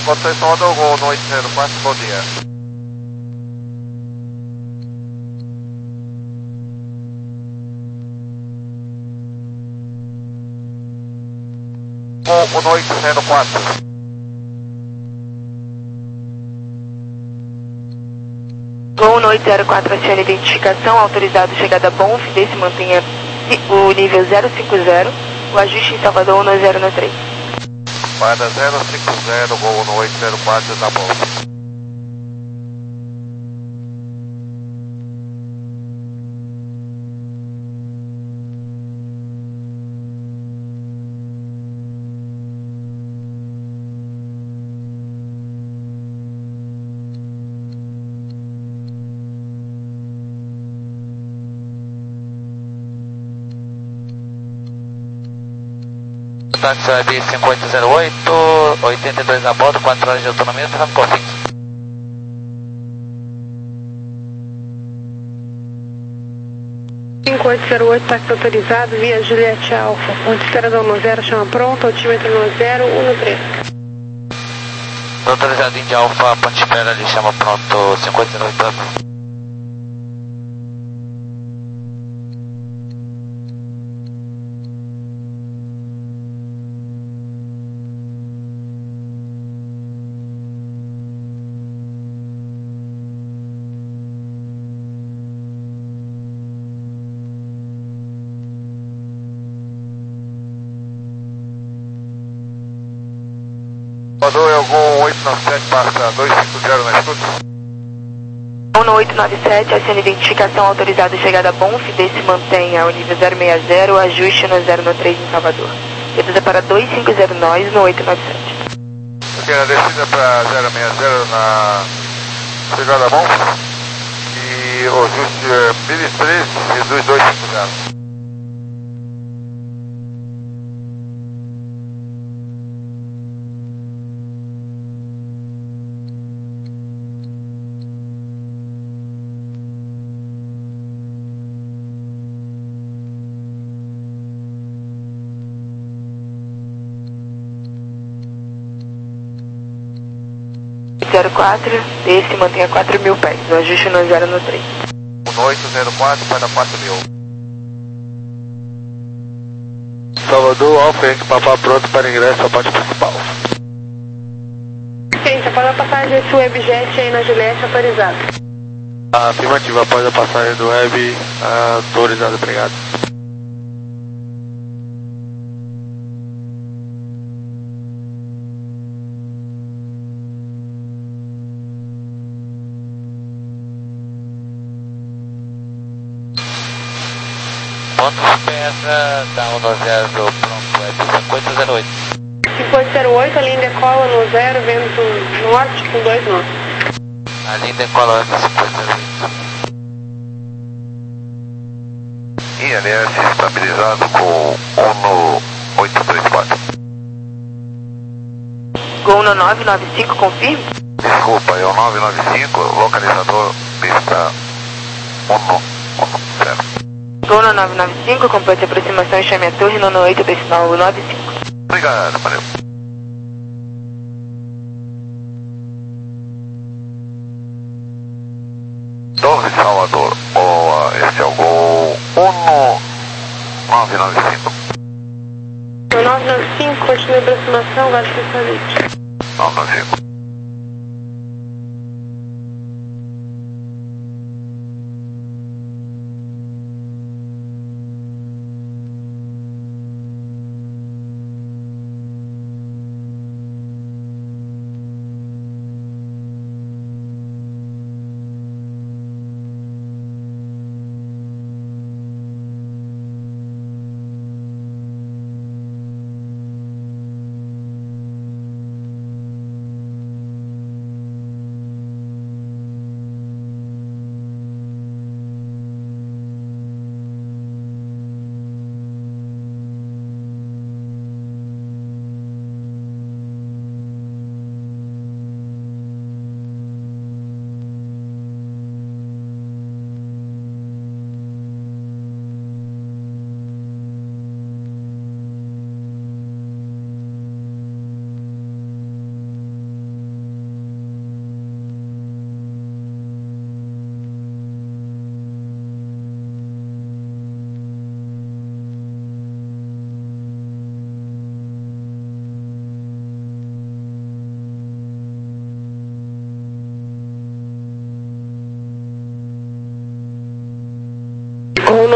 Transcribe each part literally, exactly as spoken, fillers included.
Hotel Salvador, Gol no oito zero quatro, bom dia. Gol no oito zero quatro. Gol no oito zero quatro, acione identificação, autorizado chegada bom, se mantenha o nível zero cinco zero, o ajuste em Salvador no zero no três. Para zero cinco zero, Gol no oito zero quatro, tá bom. Táxi Web cinco oito zero oito, oitenta e dois a bordo, quatro horas de autonomia, Trancoffins. cinco oito zero oito, táxi autorizado, via Juliette Alfa. Ponte Esteradão no zero, chama pronto, altímetro no zero, um no três. Autorizado India Alfa, Ponte Espera, ali chama pronto, cinco oito zero oito. Salvador é o Gol oito nove sete, passa dois cinco zero na escuta. Gol no oito nove sete, acione identificação, autorizado chegada bom, se mantenha o nível zero seis zero, ajuste no zero no três em Salvador. Descida para dois cinco zero nós no oito nove sete. Ok, na descida para zero seis zero na chegada bom. E o ajuste é mil e treze, reduz dois cinco zero. zero quatro, desce e mantenha quatro mil pés, o ajuste no zero no três. No oito zero quatro para quatro mil. Salvador, Alfa, Yankee Papá pronto para ingresso à parte principal. Gente, após a passagem desse Webjet aí na Juliette, autorizado. Afirmativa, após a passagem do Web, autorizado, obrigado. Ponto Espera, down no zero, pronto, Web cinco oito zero oito. cinco oito zero oito, a linha decola no zero, vento norte com dois nós. A linha decola Web cinco oito zero oito. I N S estabilizado com um no oito três quatro. Gol no nove nove cinco, confirme. Desculpa, é o nove nove cinco, localizador pista um no zero. Gol no nove nove cinco, complete a aproximação e chame a torre no oito decimal nove cinco. Obrigado, valeu. Torre Salvador, boa, esse é o Gol um nove nove cinco. No nove nove cinco, continue a aproximação, guarde o salite. nove nove cinco.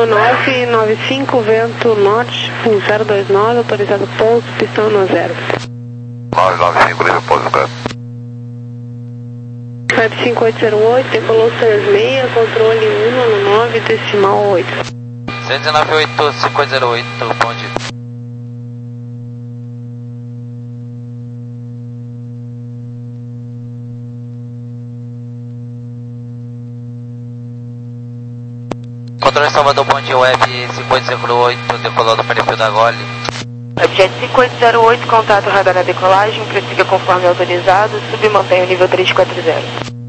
um nove nove cinco, vento norte, full zero dois nove, autorizado pouso, pistão no zero. nove nove cinco, livre pouso, cara. Web cinco oito zero oito, decolou seis seis, controle um nove decimal oito. cento e nove oito, cinco oito zero oito, bom dia. Controle Salvador, bom dia, Web cinco oito zero oito, decolou do perfil da Gole. Webjet cinco oito zero oito, contato radar na decolagem, prossiga conforme autorizado, sub e mantenha o nível trezentos e quarenta.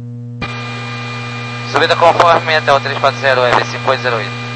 Subida conforme até o trezentos e quarenta, Web cinco oito zero oito.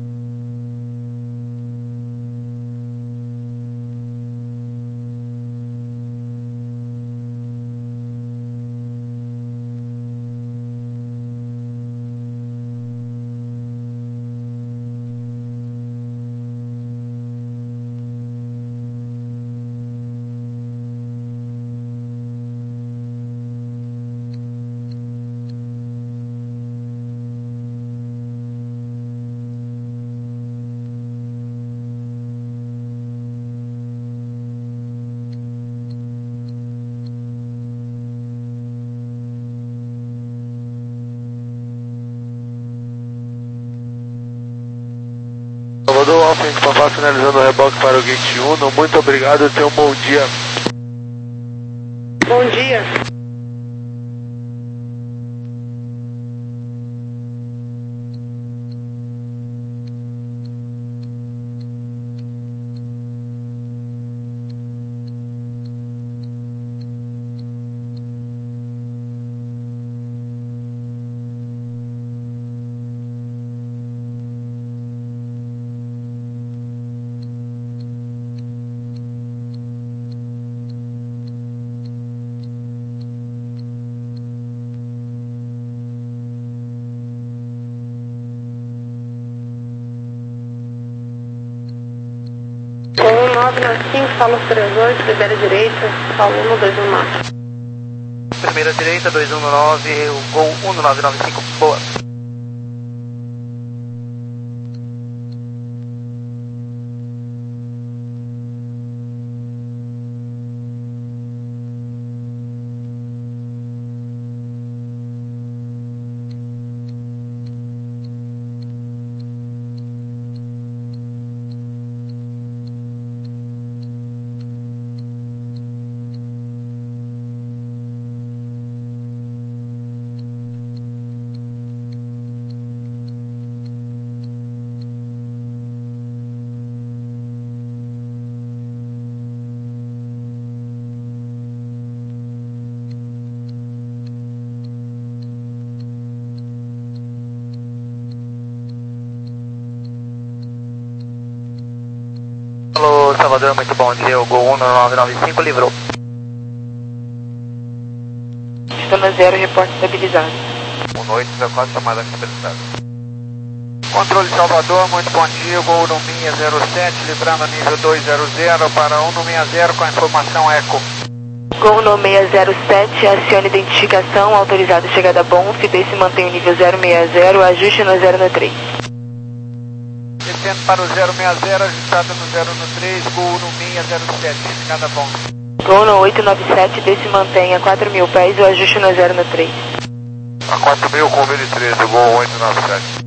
Salvador, Alfa, Papá, finalizando o reboque para o Gate Uno. Muito obrigado e tenha um bom dia. Bom dia. um nove nove cinco, Paulo trinta e oito, primeira direita, Paulo um dois um nove. Primeira direita, dois um nove, o Gol um nove nove cinco, boa. Alô, Salvador, muito bom dia, o Gol um nove nove cinco livrou. Estou no zero, reporte estabilizado. um oito zero quatro, chamada estabilizada. Controle Salvador, muito bom dia, Gol um seis zero sete, livrando nível dois zero zero para um seis zero com a informação Eco. Gol um seis zero sete, acione identificação, autorizado chegada a bom, Fidesse mantém o nível zero seis zero, ajuste no zero no três. Descendo para o zero seis zero, ajustado no zero no três, Gol um seis zero sete, chegada a bom. Gol no oito nove sete, desse mantém a quatro mil pés, o ajuste no zero no três. A quatro mil com vinte e três, Gol oito nove sete.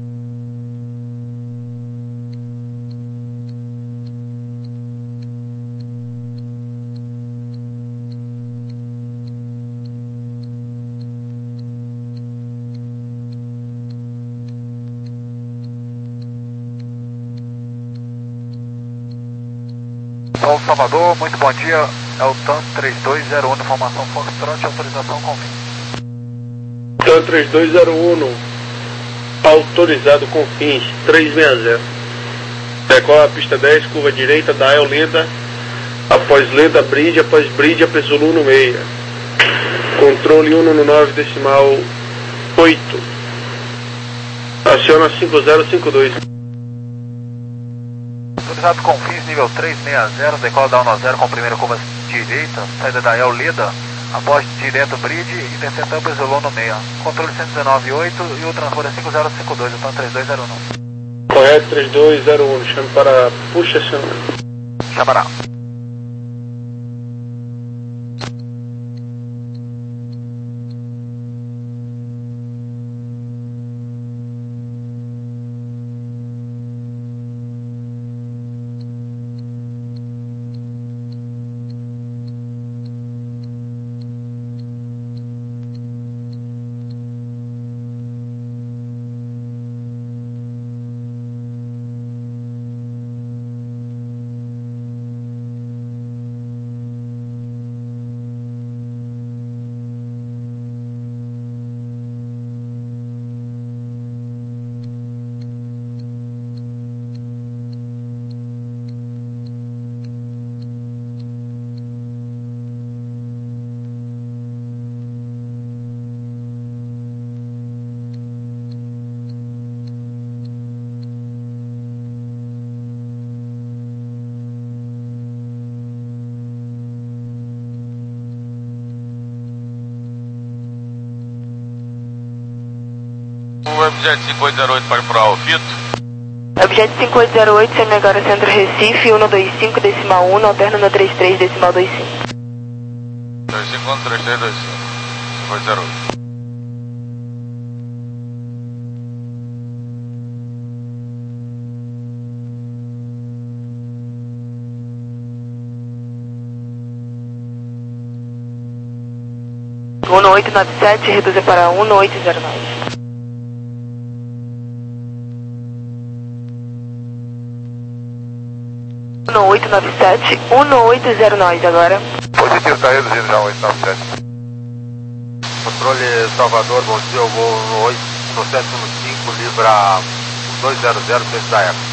Paulo Salvador, muito bom dia, é o TAM três dois zero um, informação Foxtrot, autorização com fins. TAM três dois zero um, autorizado com fins, três seis zero. Decola a pista dez, curva direita, dial lenta, após lenta, bridge, após bridge, apressulo um seis. Controle um nove decimal oito. Aciona cinco zero cinco dois. Autorizado com fins, nível três seis zero, decola da um zero com primeira curva direita, saída da El Lida, após direto bridge e descendo apressulo no meio. Controle cento e dezenove ponto oito e o transbordo é cinco zero cinco dois, então três dois zero um. Correto, três dois zero um, chame para puxa acionamento. Chamará. Objeto cinco oito zero oito para o Alfito. Objeto cinco oito zero oito, sendo agora Centro Recife, cento e vinte e cinco, decimal um, alterno no trinta e três, decimal vinte e cinco. trinta e cinco, trinta e três, vinte e cinco. cinco oito zero oito. um oito nove sete, reduza para um oito zero nove. um oito nove sete, um oito zero nove agora. Positivo, está reduzindo já, oito nove sete. Controle Salvador, bom dia, eu vou no oito, no sete um cinco, Libra dois zero zero, centro da Eco.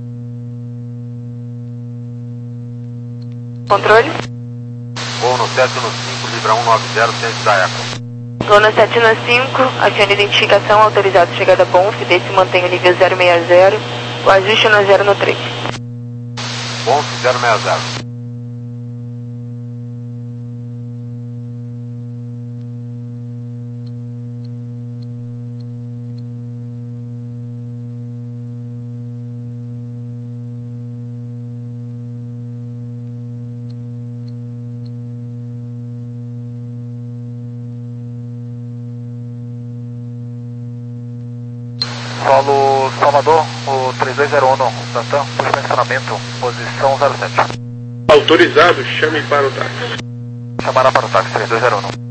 Controle? Vou no sete um cinco, Libra um nove zero, centro da Eco. Gol no sete um cinco, acione identificação, autorizado, chegada bom, desse mantém o nível zero seis zero, o ajuste no zero no três. Bom, zero seis zero. Solo Salvador, o três dois zero um, Tantan, puxa mencionamento, posição zero sete. Autorizado, chame para o táxi. Chamará para o táxi três dois zero um.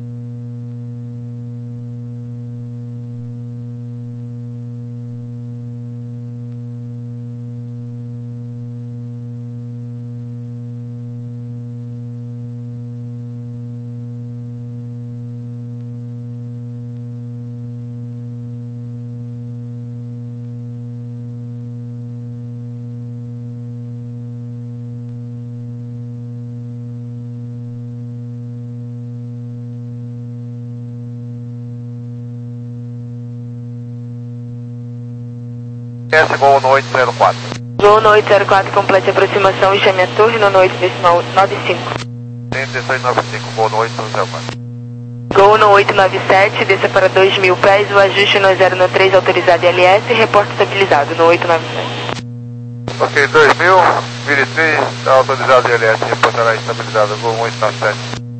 S Gol no oito zero quatro. Gol no oito zero quatro, complete a aproximação e chame a torre no oito decimal nove cinco. trinta e seis nove cinco, Gol no oito zero quatro. Gol no oito nove sete, desça para dois mil pés, o ajuste no zero no três, autorizado L S, reporte estabilizado no oito nove sete. Ok, dois mil, vinte e três, autorizado L S, reportará estabilizado, Gol oito nove sete.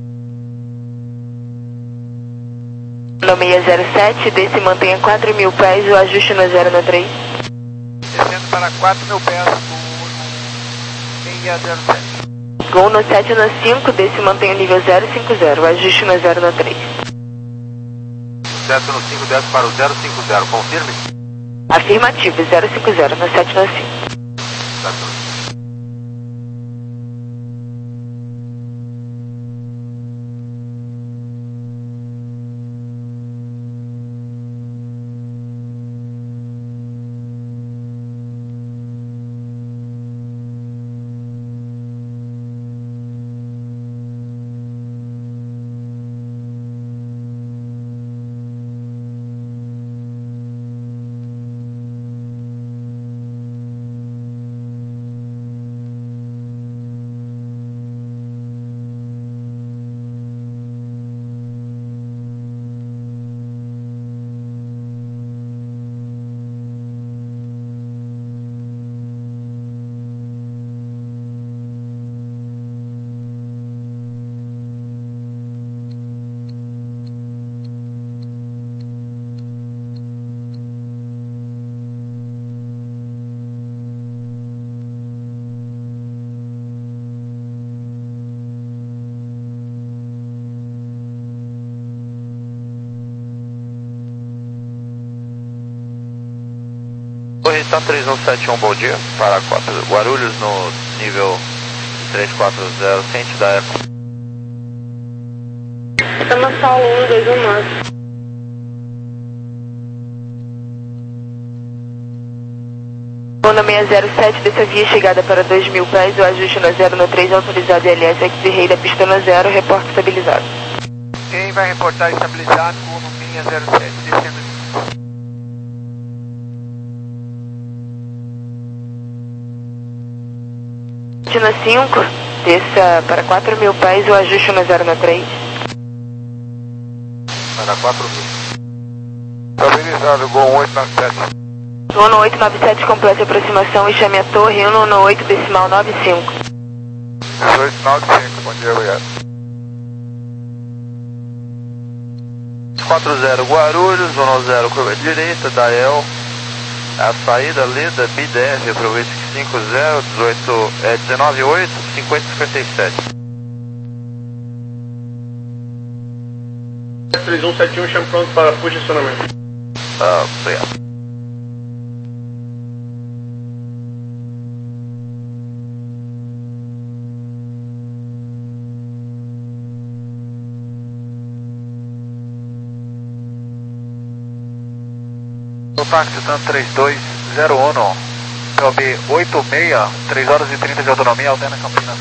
No seis zero sete, desce e mantenha quatro mil pés, o ajuste no zero no três. Descendo para quatro mil pés do seis zero sete. Gol no sete no cinco, desce e mantenha o nível zero cinco zero, ajuste no zero no três. sete no cinco, desce para o zero cinco zero, confirme? Afirmativo, zero cinco zero, no sete no cinco. sete no cinco. Tan três um sete um, bom dia. Para quatro, Guarulhos no nível três quatro zero, ciente da Eco. São Paulo um dois um nove. Onda seis zero sete, dessa via chegada para dois mil pés, o ajuste no zero no três, autorizado L S X Rei da pista no zero, reporte estabilizado. Quem vai reportar estabilizado com o seis zero sete, descendo. Tina cinco, desça para quatro mil pés, o ajuste no zero no três. Para quatro mil. Estabilizado, Gol oito nove sete. Uno oito nove sete, complete a aproximação e chame a torre Uno oito decimal nove cinco. dezoito nove cinco, bom dia, obrigado. quatro zero Guarulhos, Uno zero, curva direita, Dael. A saída Leda, B dez, aproveite cinco zero, dezoito, é, dezenove oito, cinquenta cinquenta e sete. três um sete um, chame pronto para posicionamento. Ah, obrigado. No táxi Tan três dois zero um, P O B oito seis, três horas e trinta de autonomia, Aldeia Campinas.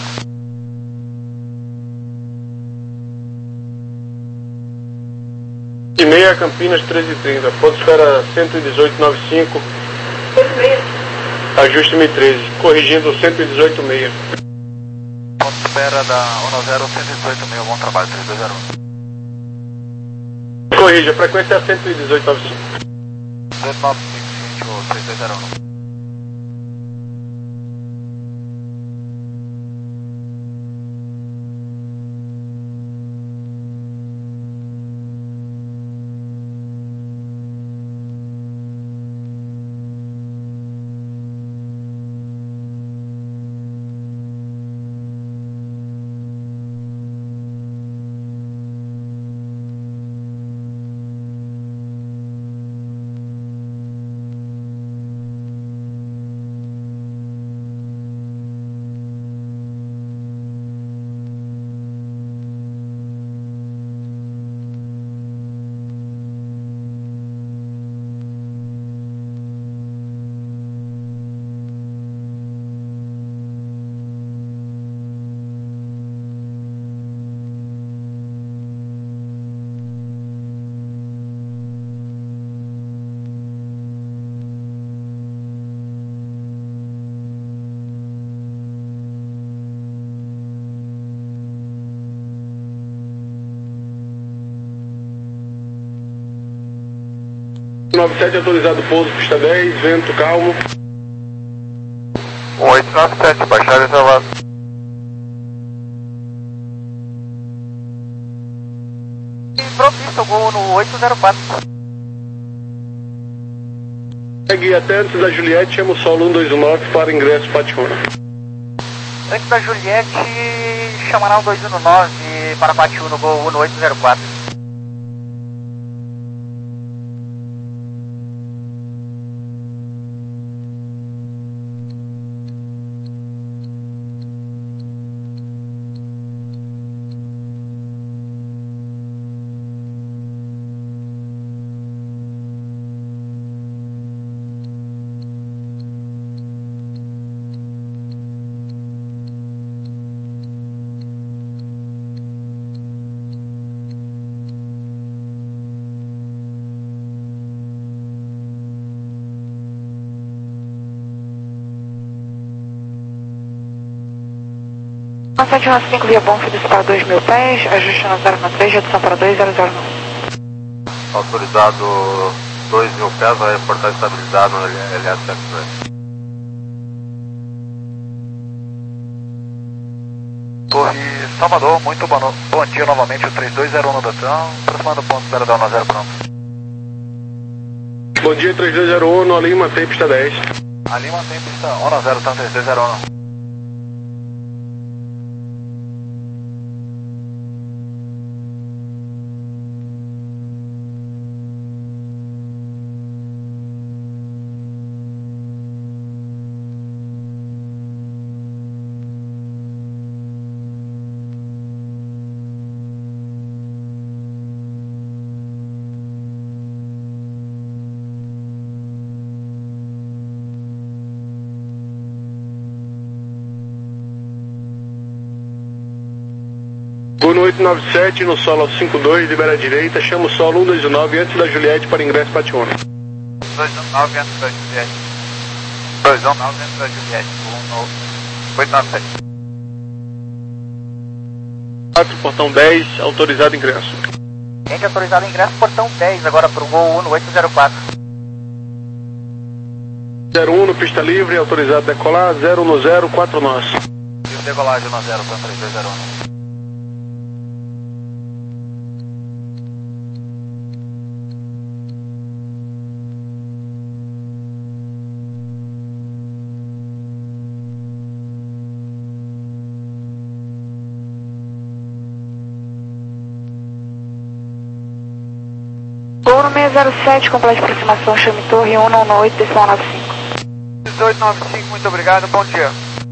E meia Campinas treze e trinta, ponto esfera cento e dezoito nove cinco, ajuste M treze, corrigindo cento e dezoito seis. Ponto espera da Uno zero, cento e dezoito mil, bom trabalho, três dois zero um. Corrija, a frequência é cento e dezoito nove cinco. dezoito nove cinco, seguinte, o três dois zero um. nove sete autorizado pouso, pista dez, vento calmo. oito nove sete, baixada e travado. Propício, Gol no oito zero quatro. Segue até antes da Juliette, chama o solo um dois um nove para ingresso Pationa. Antes da Juliette, chamará o dois um nove para Patiuna, Gol no oito zero quatro. sete um cinco, via bom, fidus para dois mil pés, ajuste no zero no três, redução para dois zero zero nove. Autorizado dois mil pés, vai reportar estabilizado no L S X. Torre Salvador, muito bom, bom dia novamente, o três dois zero um no Datão, aproximando o ponto zero da Uno zero, pronto. Bom dia, três dois zero um, ali mantém pista dez. Ali mantém pista Uno zero, Tan três dois zero um. oito nove sete no solo cinco dois, libera a direita, chama o solo um dois nove antes da Juliette para ingresso Pationa. dois um nove antes da Juliette. dois um nove antes da Juliette. oito nove sete. quatro, portão dez, autorizado ingresso. Gente autorizado ingresso, portão dez, agora para o gol Uno oito zero quatro. zero um no pista livre, autorizado decolar, zero um zero, quatro nós. E o decolagem no zero para três dois zero um. Gol no seis zero sete, complete aproximação, chame torre um um oito, decimal nove cinco. dezoito nove cinco, muito obrigado, bom dia.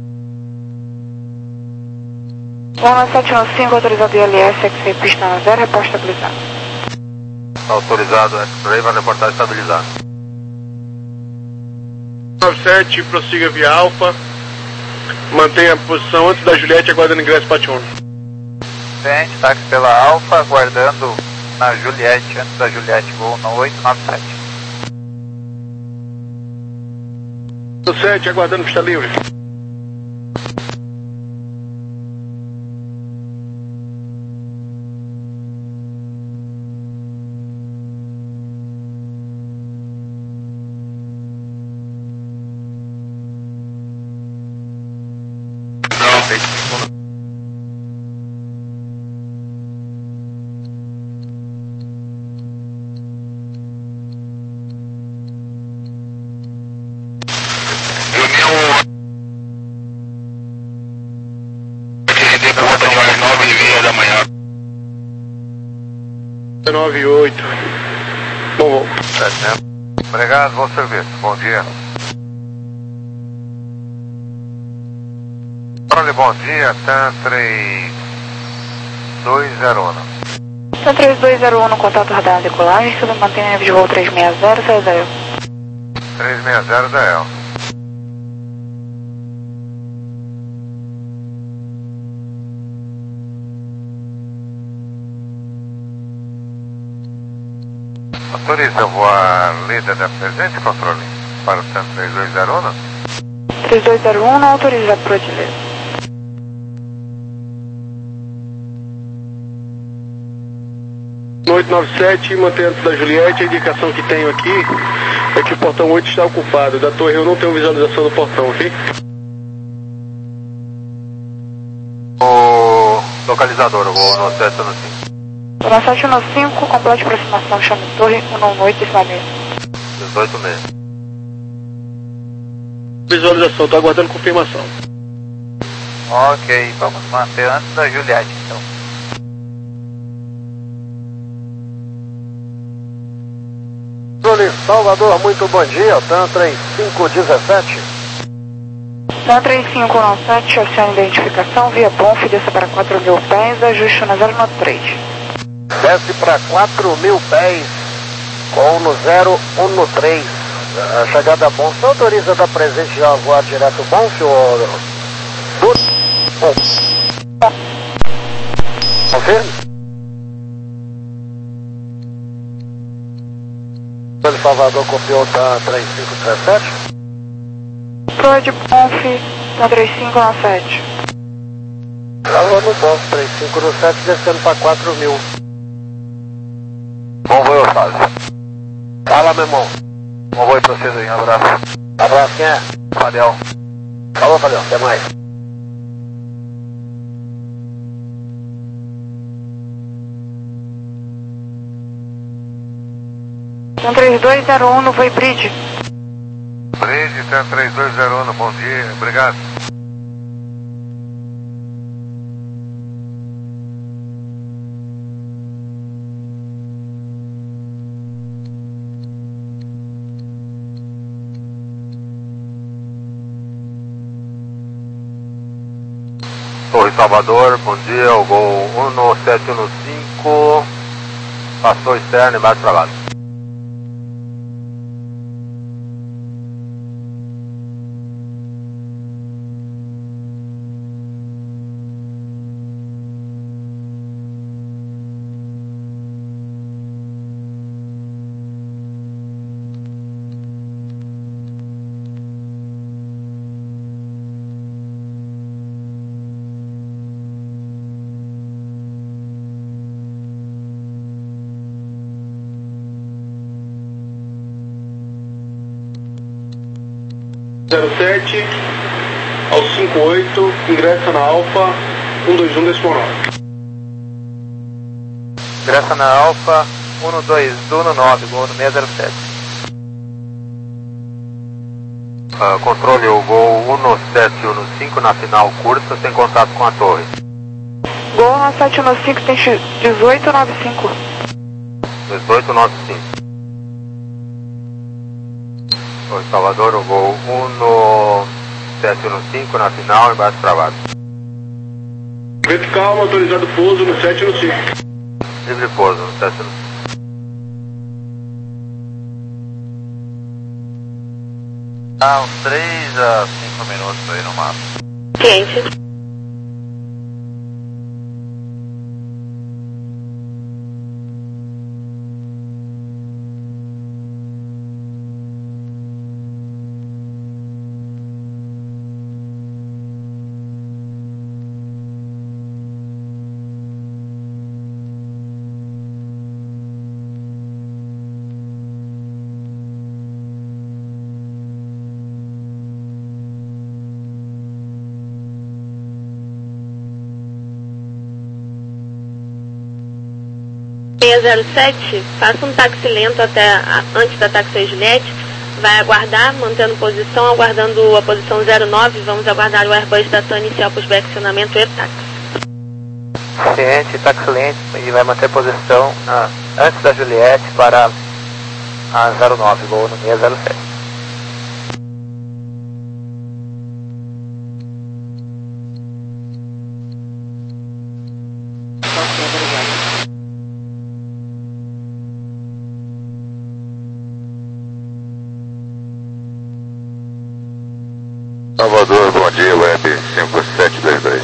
Gol no sete um cinco, autorizado I L S, X-Ray pista no zero, reporte estabilizado. Autorizado X-Ray, vai reportar estabilizado. nove sete, prossiga via Alfa, mantenha a posição antes da Juliette, aguardando ingresso Pationa. Gente, táxi pela Alfa, aguardando na Juliette, antes da Juliette, gol no oito nove sete. nove sete, aguardando pista livre. nove oito. Bom voo. Obrigado, bom serviço. Bom dia. Olha, bom dia, TAM três dois zero um. TAM três dois zero um, contato radar decolagem, sobre mantenha de voo três seis zero, sai da E L. três seis zero da E L. Autoriza voar líder da presente, controle, para o TAM três dois zero um. três dois zero um, não autorizado por Odileu. oito nove sete, mantenha antes da Juliette, a indicação que tenho aqui é que o portão oito está ocupado. Da torre eu não tenho visualização do portão, ok? O localizador, o voo no sete no cinco. No sete um cinco, complete aproximação, chame torre um um oito, decimal seis. dezoito meses. Visualização, estou aguardando confirmação. Ok, vamos manter antes da Juliette, então. Salvador, muito bom dia, TAM três cinco um sete. TAM três cinco um sete, acione identificação, via Bonf, desça para quatro mil pés, ajuste no zero três. Desce para quatro mil pés, com no zero um três. A chegada Bonf, autoriza da presente já voar direto Bonf ou... Confirme? Salvador copiou TAM três cinco um sete. Proa de Bonf, TAM três cinco um sete. Alô no Bonf três cinco um sete, descendo para quatro mil. Bom voo, Otávio. Fala, meu irmão. Bom voo pra vocês aí, um abraço. Abraço, quem é? Fadel. Falou, Fadel, até mais. TAM três dois zero um no Voi Bridge. Bridge, TAM três dois zero um, bom dia, obrigado. Torre Salvador, bom dia, o gol um sete um cinco, passou externo e mais para lado. zero sete ao cinco oito, ingressa na Alfa um dois um decimal nove. Ingressa na Alfa um dois um nove, gol no seis zero sete. Uh, controle o voo um sete um cinco na final curta, sem contato com a torre. Gol um sete um cinco, tem dezoito nove cinco. dezoito nove cinco. Oi, Salvador, o voo um sete um cinco na final, embaixo travado. Vento calmo, autorizado pouso no sete um cinco. Livre pouso no sete um cinco. Ah, uns três a cinco minutos aí no máximo. Ciente. seis zero sete, faça um táxi lento até a, antes da táxi Juliette, vai aguardar, mantendo posição, aguardando a posição zero nove, vamos aguardar o Airbus da TAM inicial para posicionamento e táxi. Ciente, táxi lento, e vai manter posição na, antes da Juliette para a zero nove, voo no seis zero sete. Salvador, bom dia, Web cinco sete dois dois.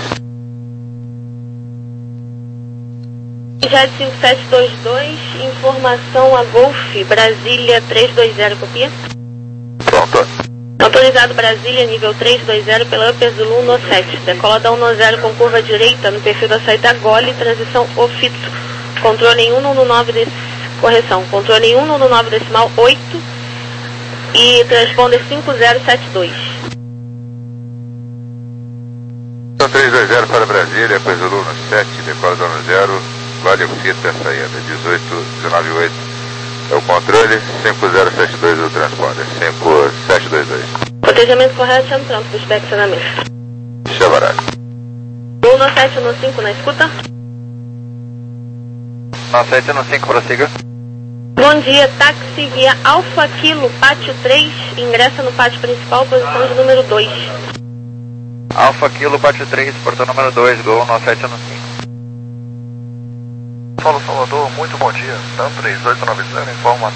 Jet cinco sete dois dois, informação a Golf, Brasília três dois zero, copia? Pronto. Autorizado Brasília, nível três dois zero pela Upper Zulu no sete. Decola da um zero com curva direita no perfil da saída Gole, transição Ofito. Controle em um nove, dec... correção, controle em um nove decimal oito e transponder cinco zero sete dois. Então três dois zero para Brasília, Upper Zulu no sete, decola da um zero, Gole Ofito, saída dezoito dezenove oito. É o controle, cinco zero sete dois do transponder, cinco sete dois dois. Protegimento correto, sendo pronto para o inspecionamento. Chavará. um sete um cinco na escuta. um sete um cinco, prossiga. Bom dia, táxi via Alfa Kilo, pátio três, ingressa no pátio principal, posição de número dois. Alfa Kilo, pátio três, portão número dois, gol um sete um cinco. Fala Salvador, muito bom dia. TAM três oito nove zero, informa